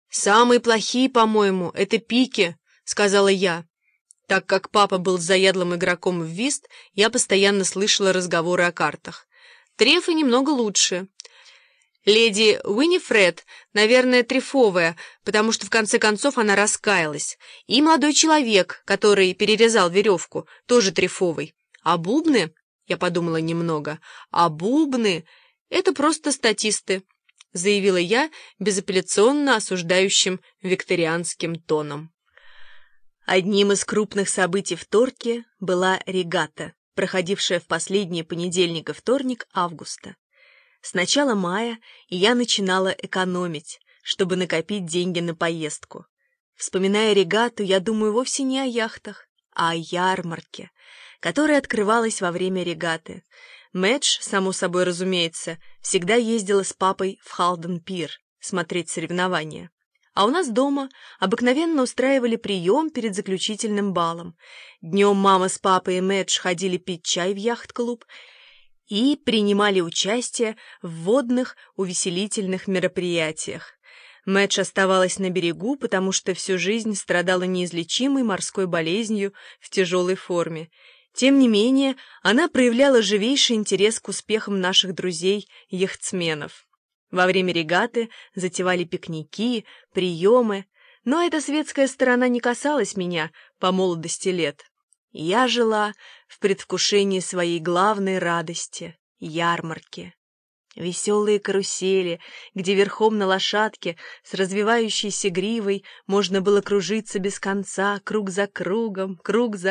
«Самые плохие, по-моему, это пики», — сказала я. Так как папа был заядлым игроком в вист, я постоянно слышала разговоры о картах. Трефы немного лучше. Леди Уинифред, наверное, трефовая, потому что в конце концов она раскаялась. И молодой человек, который перерезал веревку, тоже трефовый. А бубны, я подумала немного, а бубны — это просто статисты, заявила я безапелляционно осуждающим викторианским тоном. Одним из крупных событий в Торке была регата, проходившая в последний понедельник и вторник августа. С начала мая я начинала экономить, чтобы накопить деньги на поездку. Вспоминая регату, я думаю вовсе не о яхтах, а о ярмарке, которая открывалась во время регаты. Мэдж, само собой разумеется, всегда ездила с папой в Халден-пир смотреть соревнования. А у нас дома обыкновенно устраивали прием перед заключительным балом. Днем мама с папой и Мэдж ходили пить чай в яхт-клуб и принимали участие в водных увеселительных мероприятиях. Мэдж оставалась на берегу, потому что всю жизнь страдала неизлечимой морской болезнью в тяжелой форме. Тем не менее, она проявляла живейший интерес к успехам наших друзей-яхтсменов. Во время регаты затевали пикники, приемы, но эта светская сторона не касалась меня по молодости лет. Я жила в предвкушении своей главной радости — ярмарки. Веселые карусели, где верхом на лошадке с развивающейся гривой можно было кружиться без конца, круг за кругом,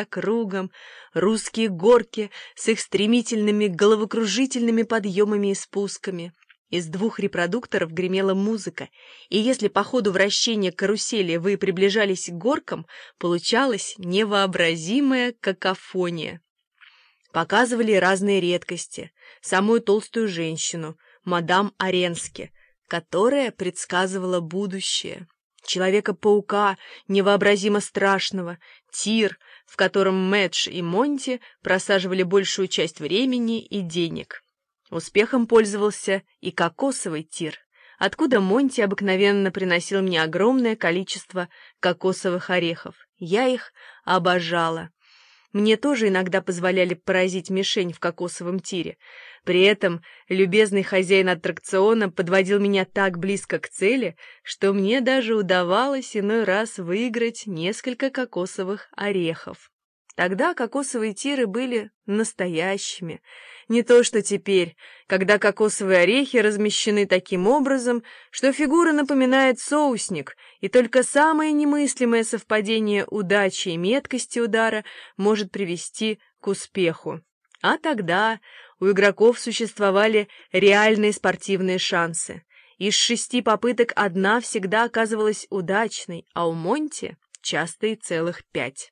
русские горки с их стремительными головокружительными подъемами и спусками. Из двух репродукторов гремела музыка, и если по ходу вращения карусели вы приближались к горкам, получалась невообразимая какофония. Показывали разные редкости, самую толстую женщину, мадам Аренски, которая предсказывала будущее, Человека-паука, невообразимо страшного, тир, в котором Мэдж и Монти просаживали большую часть времени и денег. Успехом пользовался и кокосовый тир, откуда Монти обыкновенно приносил мне огромное количество кокосовых орехов. Я их обожала. Мне тоже иногда позволяли поразить мишень в кокосовом тире. При этом любезный хозяин аттракциона подводил меня так близко к цели, что мне даже удавалось иной раз выиграть несколько кокосовых орехов. Тогда кокосовые тиры были настоящими. Не то что теперь, когда кокосовые орехи размещены таким образом, что фигура напоминает соусник, и только самое немыслимое совпадение удачи и меткости удара может привести к успеху. А тогда у игроков существовали реальные спортивные шансы. Из 6 попыток одна всегда оказывалась удачной, а у Монти часто и целых 5.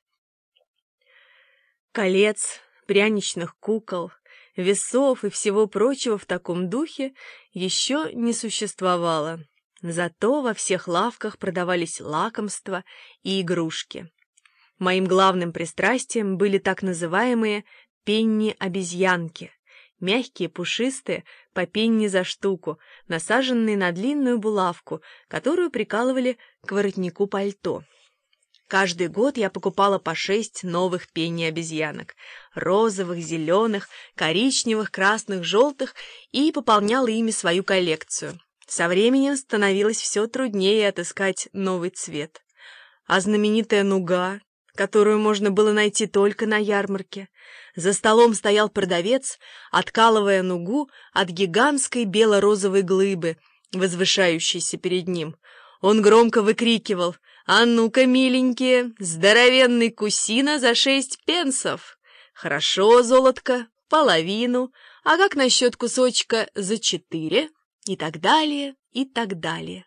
Колец, пряничных кукол, весов и всего прочего в таком духе еще не существовало. Зато во всех лавках продавались лакомства и игрушки. Моим главным пристрастием были так называемые пенни-обезьянки, мягкие, пушистые, по пенни за штуку, насаженные на длинную булавку, которую прикалывали к воротнику пальто. Каждый год я покупала по 6 новых пенни-обезьянок — розовых, зеленых, коричневых, красных, желтых — и пополняла ими свою коллекцию. Со временем становилось все труднее отыскать новый цвет. А знаменитая нуга, которую можно было найти только на ярмарке. За столом стоял продавец, откалывая нугу от гигантской бело-розовой глыбы, возвышающейся перед ним. Он громко выкрикивал: «А ну-ка, миленькие, здоровенный кусина за 6 пенсов! Хорошо, золотко, половину, а как насчет кусочка за 4?» И так далее, и так далее.